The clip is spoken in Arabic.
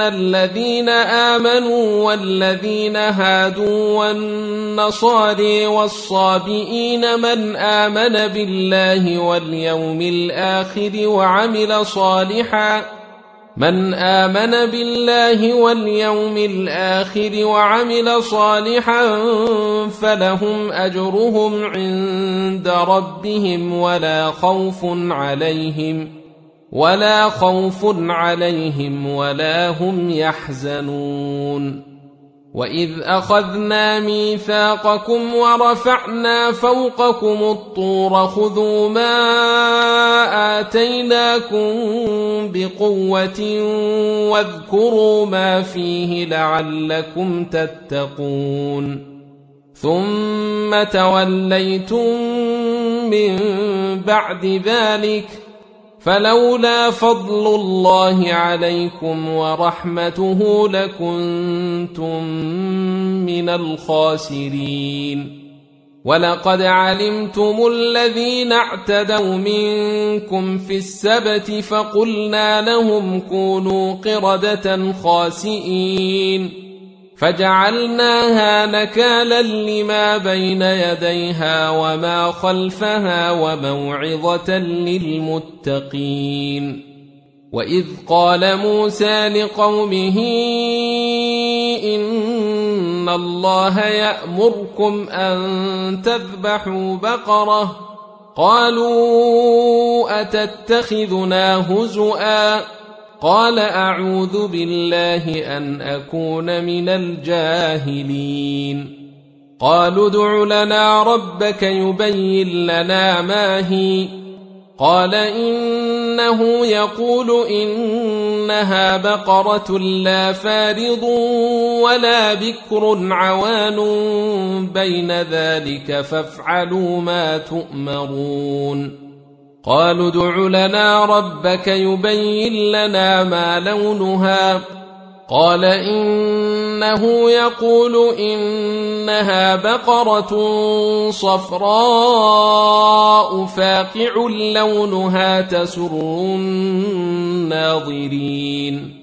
الذين آمنوا والذين هادوا والنصارى والصابئين من آمن بالله واليوم الآخر وعمل صالحا فلهم أجرهم عند ربهم ولا خوف عليهم ولا هم يحزنون. وإذ أخذنا ميثاقكم ورفعنا فوقكم الطور خذوا ما آتيناكم بقوة واذكروا ما فيه لعلكم تتقون ثم توليتم من بعد ذلك فلولا فضل الله عليكم ورحمته لكنتم من الخاسرين. ولقد علمتم الذين اعتدوا منكم في السبت فقلنا لهم كونوا قردة خاسئين فجعلناها نكالا لما بين يديها وما خلفها وموعظة للمتقين. وإذ قال موسى لقومه إن الله يأمركم أن تذبحوا بقرة قالوا أتتخذنا هزؤا قال أعوذ بالله أن أكون من الجاهلين. قالوا ادع لنا ربك يبين لنا ما هي قال إنه يقول إنها بقرة لا فارض ولا بكر عوان بين ذلك فافعلوا ما تؤمرون. قالوا ادع لنا ربك يبين لنا ما لونها قال إنه يقول إنها بقرة صفراء فاقع لونها تسر الناظرين.